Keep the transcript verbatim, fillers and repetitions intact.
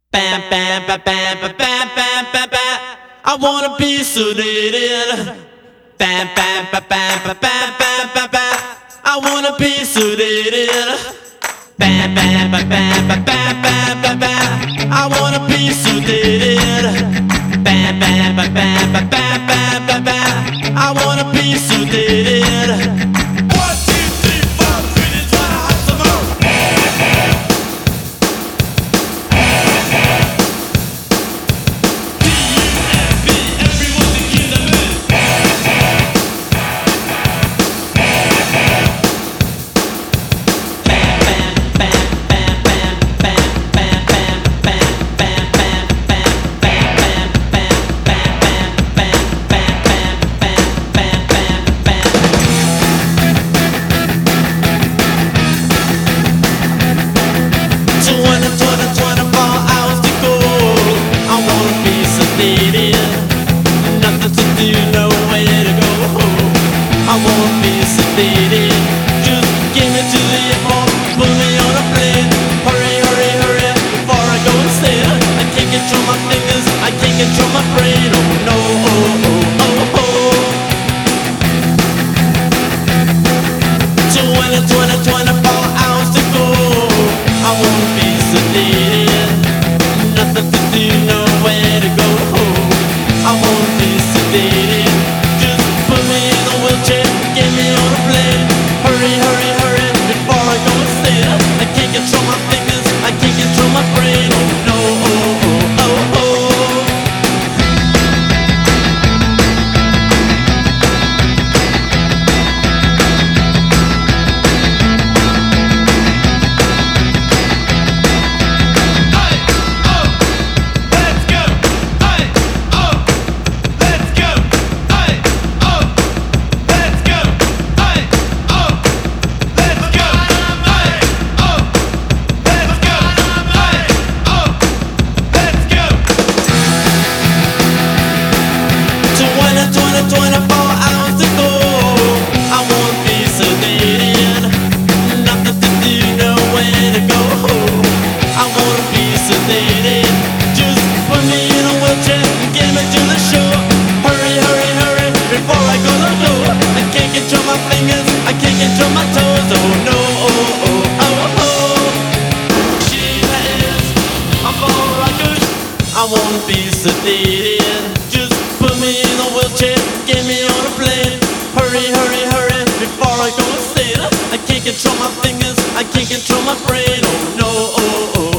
Bam, bam, bam, bam, bam, bam, bam, bam, bam. I wanna be sedated. Bam, bam, bam, bam, bam, bam, bam, bam, bam. I wanna be sedated. Bam, bam, bam, bam, bam, bam, bam, bam, bam. I wanna be sedated. Bam, bam, bam, bam, bam, bam, bam, bam, bam. I wanna be sedated. Control my brain, oh no, oh, oh, oh, oh. twenty, twenty, twenty-four hours to go. I won't be sedated. Nothing to do, nowhere to go. I won't be sedated. Just put me in a wheelchair, get me on a plane. Hurry, hurry, hurry, before I go insane. I can't control my fingers, I can't control my brain, oh no, oh, oh, oh, oh. twenty-four hours to go. I won't be sedated. Nothing to do, nowhere to go. I wanna be sedated. Just put me in a wheelchair and get me to the show. Hurry, hurry, hurry, before I go to door. I can't control my fingers, I can't control my toes. Oh no, oh, oh, oh, oh. She is a ball rocker. I won't be sedated. Just put me in a wheelchair, get me on a plane. Hurry, hurry, hurry, before I go insane. I can't control my fingers, I can't control my brain. Oh no, oh, oh.